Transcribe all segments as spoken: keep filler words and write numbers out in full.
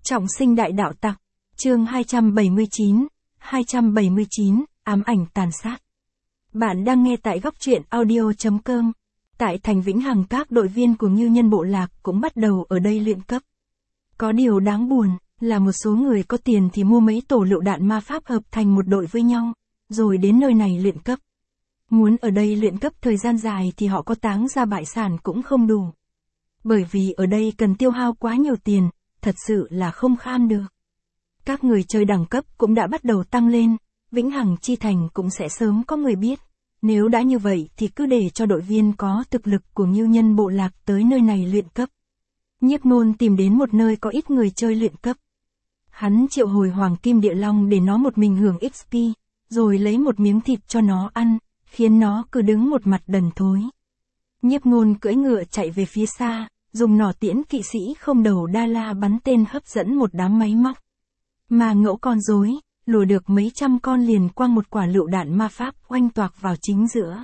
Trọng sinh đại đạo tặc, chương hai trăm bảy mươi chín, hai trăm bảy mươi chín, ám ảnh tàn sát. Bạn đang nghe tại góc truyện audio.com. Tại thành Vĩnh Hằng, các đội viên của Ngưu Nhân Bộ Lạc cũng bắt đầu ở đây luyện cấp. Có điều đáng buồn, là một số người có tiền thì mua mấy tổ lựu đạn ma pháp hợp thành một đội với nhau, rồi đến nơi này luyện cấp. Muốn ở đây luyện cấp thời gian dài thì họ có táng ra bại sản cũng không đủ. Bởi vì ở đây cần tiêu hao quá nhiều tiền, thật sự là không khan được. Các người chơi đẳng cấp cũng đã bắt đầu tăng lên, Vĩnh Hằng Chi Thành cũng sẽ sớm có người biết. Nếu đã như vậy thì cứ để cho đội viên có thực lực của Ngưu Nhân Bộ Lạc tới nơi này luyện cấp. Nhiếp Ngôn tìm đến một nơi có ít người chơi luyện cấp. Hắn triệu hồi Hoàng Kim Địa Long để nó một mình hưởng ích pê, rồi lấy một miếng thịt cho nó ăn, khiến nó cứ đứng một mặt đần thối. Nhiếp Ngôn cưỡi ngựa chạy về phía xa, dùng nỏ tiễn kỵ sĩ không đầu đa la bắn tên hấp dẫn một đám máy móc. Mà ngẫu con rối, lùa được mấy trăm con liền quăng một quả lựu đạn ma pháp oanh toạc vào chính giữa.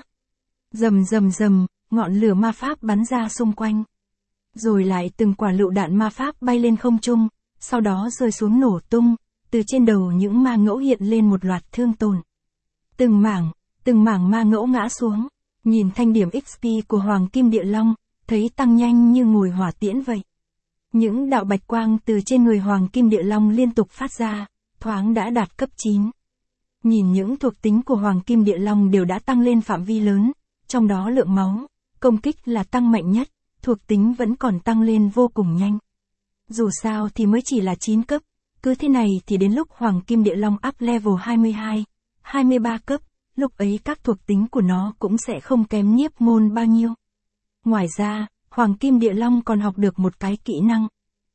Rầm rầm rầm, ngọn lửa ma pháp bắn ra xung quanh. Rồi lại từng quả lựu đạn ma pháp bay lên không trung, sau đó rơi xuống nổ tung, từ trên đầu những ma ngẫu hiện lên một loạt thương tổn. Từng mảng, từng mảng ma ngẫu ngã xuống, nhìn thanh điểm ích pê của Hoàng Kim Địa Long, thấy tăng nhanh như ngồi hỏa tiễn vậy. Những đạo bạch quang từ trên người Hoàng Kim Địa Long liên tục phát ra, thoáng đã đạt cấp chín. Nhìn những thuộc tính của Hoàng Kim Địa Long đều đã tăng lên phạm vi lớn, trong đó lượng máu, công kích là tăng mạnh nhất, thuộc tính vẫn còn tăng lên vô cùng nhanh. Dù sao thì mới chỉ là chín cấp, cứ thế này thì đến lúc Hoàng Kim Địa Long up level hai mươi hai, hai mươi ba cấp, lúc ấy các thuộc tính của nó cũng sẽ không kém Nhiếp Ngôn bao nhiêu. Ngoài ra, Hoàng Kim Địa Long còn học được một cái kỹ năng.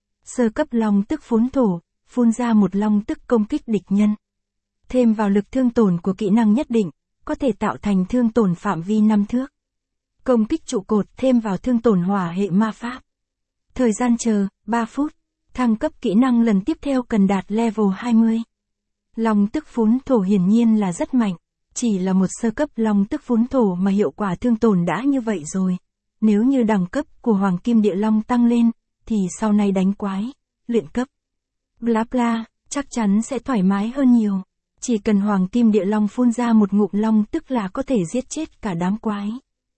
Sơ cấp long tức phun thổ, phun ra một long tức công kích địch nhân. Thêm vào lực thương tổn của kỹ năng nhất định, có thể tạo thành thương tổn phạm vi năm thước. Công kích trụ cột thêm vào thương tổn hỏa hệ ma pháp. Thời gian chờ, ba phút. Thăng cấp kỹ năng lần tiếp theo cần đạt level hai mươi. Long tức phun thổ hiển nhiên là rất mạnh. Chỉ là một sơ cấp long tức phun thổ mà hiệu quả thương tổn đã như vậy rồi. Nếu như đẳng cấp của Hoàng Kim Địa Long tăng lên, thì sau này đánh quái, luyện cấp, bla bla, chắc chắn sẽ thoải mái hơn nhiều. Chỉ cần Hoàng Kim Địa Long phun ra một ngụm long tức là có thể giết chết cả đám quái.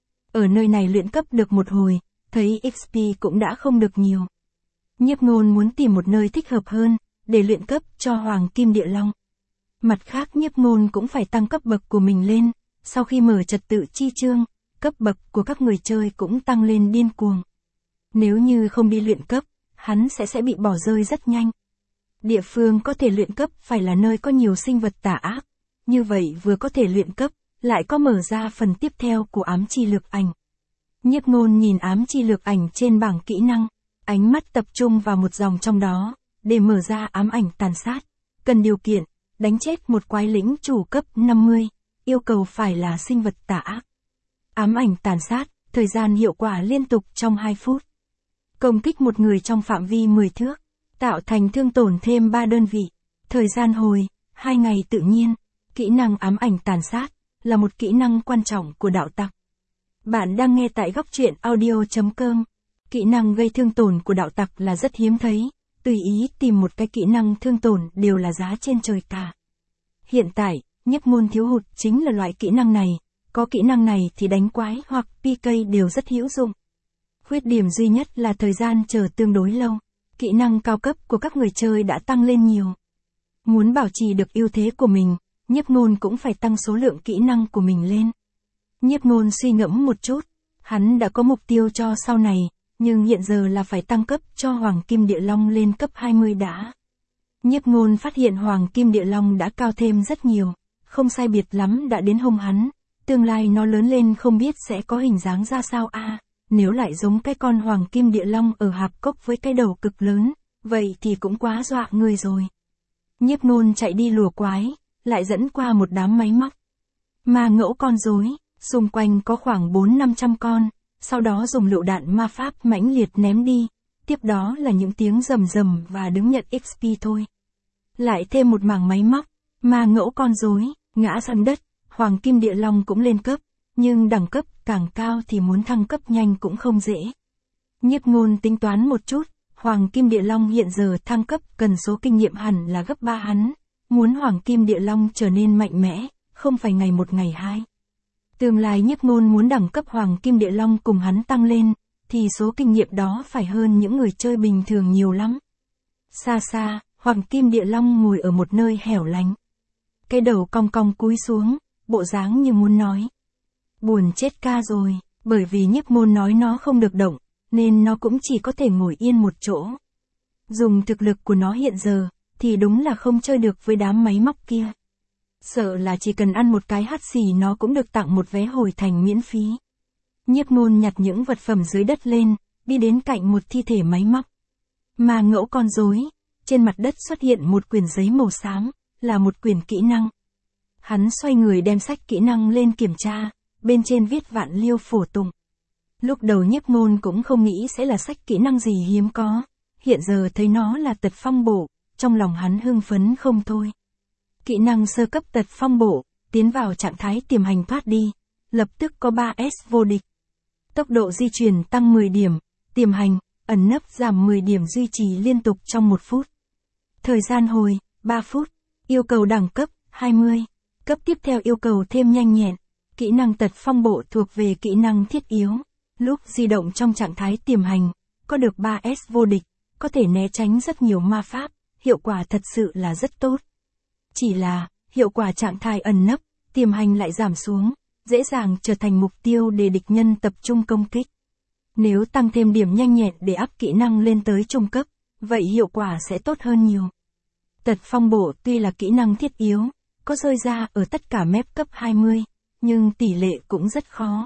Ở nơi này luyện cấp được một hồi, thấy ích pê cũng đã không được nhiều. Nhiếp Ngôn muốn tìm một nơi thích hợp hơn, để luyện cấp cho Hoàng Kim Địa Long. Mặt khác Nhiếp Ngôn cũng phải tăng cấp bậc của mình lên, sau khi mở trật tự chi chương, cấp bậc của các người chơi cũng tăng lên điên cuồng. Nếu như không đi luyện cấp, hắn sẽ sẽ bị bỏ rơi rất nhanh. Địa phương có thể luyện cấp phải là nơi có nhiều sinh vật tà ác. Như vậy vừa có thể luyện cấp, lại có mở ra phần tiếp theo của ám chi lược ảnh. Nhiếp Ngôn nhìn ám chi lược ảnh trên bảng kỹ năng, ánh mắt tập trung vào một dòng trong đó, để mở ra ám ảnh tàn sát. Cần điều kiện, đánh chết một quái lĩnh chủ cấp năm mươi, yêu cầu phải là sinh vật tà ác. Ám ảnh tàn sát, thời gian hiệu quả liên tục trong hai phút. Công kích một người trong phạm vi mười thước, tạo thành thương tổn thêm ba đơn vị. Thời gian hồi, hai ngày tự nhiên. Kỹ năng ám ảnh tàn sát, là một kỹ năng quan trọng của đạo tặc. Bạn đang nghe tại góc truyện audio.com. Kỹ năng gây thương tổn của đạo tặc là rất hiếm thấy, tùy ý tìm một cái kỹ năng thương tổn đều là giá trên trời cả. Hiện tại, Nhiếp Ngôn thiếu hụt chính là loại kỹ năng này. Có kỹ năng này thì đánh quái hoặc pê ca đều rất hữu dụng. Khuyết điểm duy nhất là thời gian chờ tương đối lâu. Kỹ năng cao cấp của các người chơi đã tăng lên nhiều. Muốn bảo trì được ưu thế của mình, Nhiếp Ngôn cũng phải tăng số lượng kỹ năng của mình lên. Nhiếp Ngôn suy ngẫm một chút, hắn đã có mục tiêu cho sau này, nhưng hiện giờ là phải tăng cấp cho Hoàng Kim Địa Long lên cấp hai mươi đã. Nhiếp Ngôn phát hiện Hoàng Kim Địa Long đã cao thêm rất nhiều, không sai biệt lắm đã đến hông hắn. Tương lai nó lớn lên không biết sẽ có hình dáng ra sao a à, nếu lại giống cái con Hoàng Kim Địa Long ở hạp cốc với cái đầu cực lớn, vậy thì cũng quá dọa người rồi. Nhiếp Ngôn chạy đi lùa quái, lại dẫn qua một đám máy móc. Ma ngẫu con rối, xung quanh có khoảng bốn năm trăm con, sau đó dùng lựu đạn ma pháp mãnh liệt ném đi, tiếp đó là những tiếng rầm rầm và đứng nhận ích pê thôi. Lại thêm một mảng máy móc, ma ngẫu con rối, ngã sang đất. Hoàng Kim Địa Long cũng lên cấp, nhưng đẳng cấp càng cao thì muốn thăng cấp nhanh cũng không dễ. Nhiếp Ngôn tính toán một chút, Hoàng Kim Địa Long hiện giờ thăng cấp cần số kinh nghiệm hẳn là gấp ba hắn. Muốn Hoàng Kim Địa Long trở nên mạnh mẽ, không phải ngày một ngày hai. Tương lai Nhiếp Ngôn muốn đẳng cấp Hoàng Kim Địa Long cùng hắn tăng lên, thì số kinh nghiệm đó phải hơn những người chơi bình thường nhiều lắm. Xa xa, Hoàng Kim Địa Long ngồi ở một nơi hẻo lánh. Cái đầu cong cong cúi xuống, bộ dáng như muốn nói. Buồn chết ca rồi, bởi vì Nhiếp Ngôn nói nó không được động, nên nó cũng chỉ có thể ngồi yên một chỗ. Dùng thực lực của nó hiện giờ, thì đúng là không chơi được với đám máy móc kia. Sợ là chỉ cần ăn một cái hắt xì nó cũng được tặng một vé hồi thành miễn phí. Nhiếp Ngôn nhặt những vật phẩm dưới đất lên, đi đến cạnh một thi thể máy móc. Mà ngẫu con rối, trên mặt đất xuất hiện một quyển giấy màu xám, là một quyển kỹ năng. Hắn xoay người đem sách kỹ năng lên kiểm tra, bên trên viết vạn liêu phổ tụng. Lúc đầu Nhiếp Ngôn cũng không nghĩ sẽ là sách kỹ năng gì hiếm có, hiện giờ thấy nó là tật phong bổ, trong lòng hắn hưng phấn không thôi. Kỹ năng sơ cấp tật phong bổ, tiến vào trạng thái tiềm hành thoát đi, lập tức có ba S vô địch. Tốc độ di chuyển tăng mười điểm, tiềm hành, ẩn nấp giảm mười điểm duy trì liên tục trong một phút. Thời gian hồi, ba phút, yêu cầu đẳng cấp, hai mươi. Cấp tiếp theo yêu cầu thêm nhanh nhẹn, kỹ năng tật phong bổ thuộc về kỹ năng thiết yếu. Lúc di động trong trạng thái tiềm hành, có được ba S vô địch, có thể né tránh rất nhiều ma pháp, hiệu quả thật sự là rất tốt. Chỉ là, hiệu quả trạng thái ẩn nấp, tiềm hành lại giảm xuống, dễ dàng trở thành mục tiêu để địch nhân tập trung công kích. Nếu tăng thêm điểm nhanh nhẹn để áp kỹ năng lên tới trung cấp, vậy hiệu quả sẽ tốt hơn nhiều. Tật phong bổ tuy là kỹ năng thiết yếu, có rơi ra ở tất cả map cấp hai mươi, nhưng tỷ lệ cũng rất khó.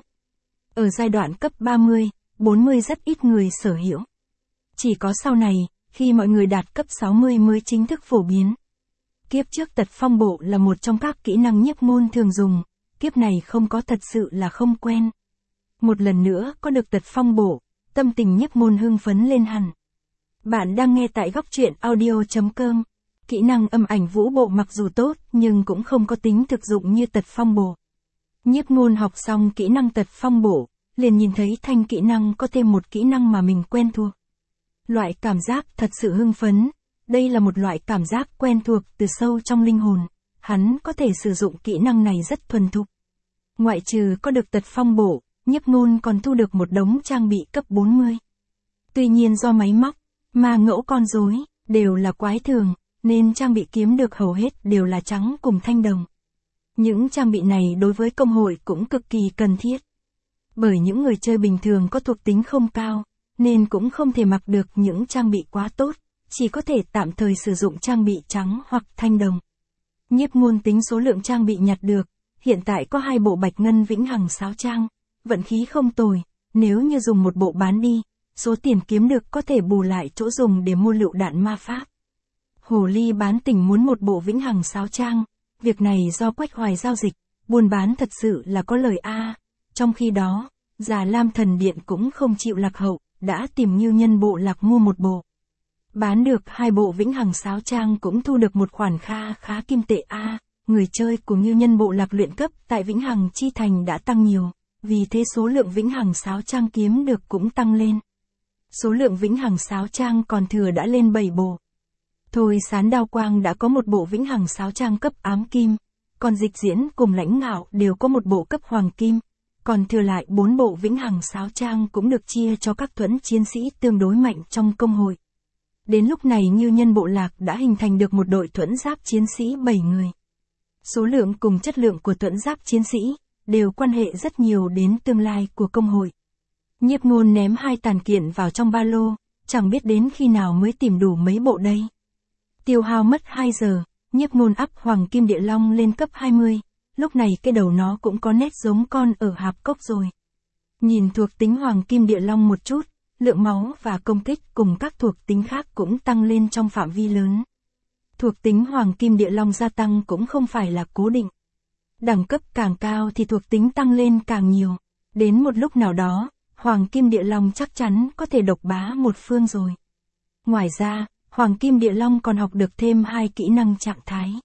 Ở giai đoạn cấp ba mươi, bốn mươi rất ít người sở hữu. Chỉ có sau này, khi mọi người đạt cấp sáu mươi mới chính thức phổ biến. Kiếp trước tật phong bổ là một trong các kỹ năng Nhiếp Ngôn thường dùng, kiếp này không có thật sự là không quen. Một lần nữa có được tật phong bổ, tâm tình Nhiếp Ngôn hưng phấn lên hẳn. Bạn đang nghe tại góc truyện audio chấm com. Kỹ năng âm ảnh vũ bộ mặc dù tốt nhưng cũng không có tính thực dụng như tật phong bổ. Nhiếp Ngôn học xong kỹ năng tật phong bổ, liền nhìn thấy thanh kỹ năng có thêm một kỹ năng mà mình quen thuộc. Loại cảm giác thật sự hưng phấn, đây là một loại cảm giác quen thuộc từ sâu trong linh hồn, hắn có thể sử dụng kỹ năng này rất thuần thục. Ngoại trừ có được tật phong bổ, Nhiếp Ngôn còn thu được một đống trang bị cấp bốn mươi. Tuy nhiên do máy móc, mà ngẫu con rối, đều là quái thường, nên trang bị kiếm được hầu hết đều là trắng cùng thanh đồng. Những trang bị này đối với công hội cũng cực kỳ cần thiết. Bởi những người chơi bình thường có thuộc tính không cao, nên cũng không thể mặc được những trang bị quá tốt, chỉ có thể tạm thời sử dụng trang bị trắng hoặc thanh đồng. Nhiếp Ngôn tính số lượng trang bị nhặt được, hiện tại có hai bộ bạch ngân vĩnh hằng sáo trang, vận khí không tồi, nếu như dùng một bộ bán đi, số tiền kiếm được có thể bù lại chỗ dùng để mua lựu đạn ma pháp. Hồ ly bán tỉnh muốn một bộ vĩnh hằng sáo trang, việc này do Quách Hoài giao dịch, buôn bán thật sự là có lời a. Trong khi đó, Già Lam Thần Điện cũng không chịu lạc hậu, đã tìm Ngưu Nhân Bộ Lạc mua một bộ. Bán được hai bộ vĩnh hằng sáo trang cũng thu được một khoản kha khá kim tệ a. Người chơi của Ngưu Nhân Bộ Lạc luyện cấp tại Vĩnh Hằng Chi Thành đã tăng nhiều, vì thế số lượng vĩnh hằng sáo trang kiếm được cũng tăng lên. Số lượng vĩnh hằng sáo trang còn thừa đã lên bảy bộ. Thôi Sán Đao Quang đã có một bộ vĩnh hằng sáo trang cấp ám kim, còn Dịch Diễn cùng Lãnh Ngạo đều có một bộ cấp hoàng kim, còn thừa lại bốn bộ vĩnh hằng sáo trang cũng được chia cho các thuẫn chiến sĩ tương đối mạnh trong công hội. Đến lúc này Ngưu Nhân Bộ Lạc đã hình thành được một đội thuẫn giáp chiến sĩ bảy người. Số lượng cùng chất lượng của thuẫn giáp chiến sĩ đều quan hệ rất nhiều đến tương lai của công hội. Nhiếp Ngôn ném hai tàn kiện vào trong ba lô, chẳng biết đến khi nào mới tìm đủ mấy bộ đây. Tiêu hao mất hai giờ, Nhiếp Ngôn ắp Hoàng Kim Địa Long lên cấp hai mươi, lúc này cái đầu nó cũng có nét giống con ở hạp cốc rồi. Nhìn thuộc tính Hoàng Kim Địa Long một chút, lượng máu và công kích cùng các thuộc tính khác cũng tăng lên trong phạm vi lớn. Thuộc tính Hoàng Kim Địa Long gia tăng cũng không phải là cố định. Đẳng cấp càng cao thì thuộc tính tăng lên càng nhiều. Đến một lúc nào đó, Hoàng Kim Địa Long chắc chắn có thể độc bá một phương rồi. Ngoài ra, Hoàng Kim Địa Long còn học được thêm hai kỹ năng trạng thái.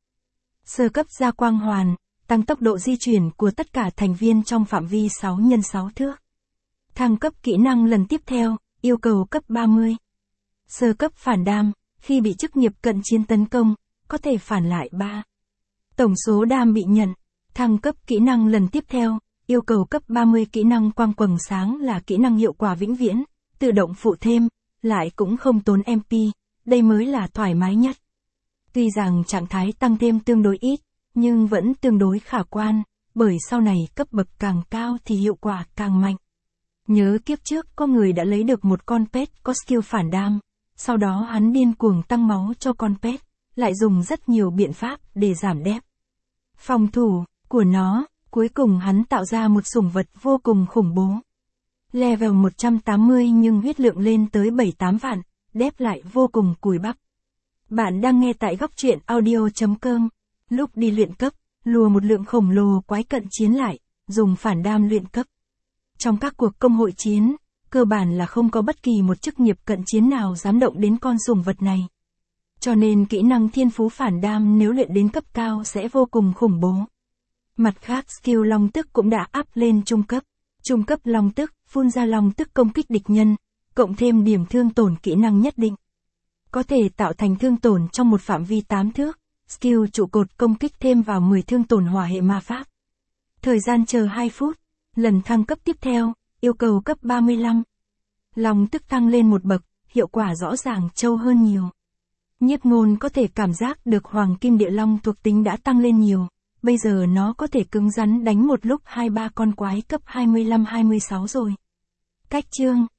Sơ cấp gia quang hoàn, tăng tốc độ di chuyển của tất cả thành viên trong phạm vi sáu nhân sáu thước. Thăng cấp kỹ năng lần tiếp theo, yêu cầu cấp ba mươi. Sơ cấp phản đam, khi bị chức nghiệp cận chiến tấn công, có thể phản lại ba. Tổng số đam bị nhận. Thăng cấp kỹ năng lần tiếp theo, yêu cầu cấp ba mươi kỹ năng quang quầng sáng là kỹ năng hiệu quả vĩnh viễn, tự động phụ thêm, lại cũng không tốn em pê, đây mới là thoải mái nhất. Tuy rằng trạng thái tăng thêm tương đối ít, nhưng vẫn tương đối khả quan, bởi sau này cấp bậc càng cao thì hiệu quả càng mạnh. Nhớ kiếp trước có người đã lấy được một con pet có skill phản đam, sau đó hắn điên cuồng tăng máu cho con pet, lại dùng rất nhiều biện pháp để giảm đép phòng thủ của nó, cuối cùng hắn tạo ra một sủng vật vô cùng khủng bố. Level một trăm tám mươi nhưng huyết lượng lên tới bảy tám vạn, đép lại vô cùng cùi bắp. Bạn đang nghe tại góc truyện audio chấm com. Lúc đi luyện cấp, lùa một lượng khổng lồ quái cận chiến lại, dùng phản đam luyện cấp. Trong các cuộc công hội chiến, cơ bản là không có bất kỳ một chức nghiệp cận chiến nào dám động đến con sủng vật này. Cho nên kỹ năng thiên phú phản đam nếu luyện đến cấp cao sẽ vô cùng khủng bố. Mặt khác skill long tức cũng đã up lên trung cấp. Trung cấp long tức, phun ra long tức công kích địch nhân, cộng thêm điểm thương tổn kỹ năng nhất định. Có thể tạo thành thương tổn trong một phạm vi tám thước, skill trụ cột công kích thêm vào mười thương tổn hỏa hệ ma pháp. Thời gian chờ hai phút, lần thăng cấp tiếp theo, yêu cầu cấp ba mươi lăm. Long tức tăng lên một bậc, hiệu quả rõ ràng trâu hơn nhiều. Nhiếp ngôn có thể cảm giác được hoàng kim địa long thuộc tính đã tăng lên nhiều, bây giờ nó có thể cứng rắn đánh một lúc hai ba con quái cấp hai mươi lăm hai mươi sáu rồi. Cách chương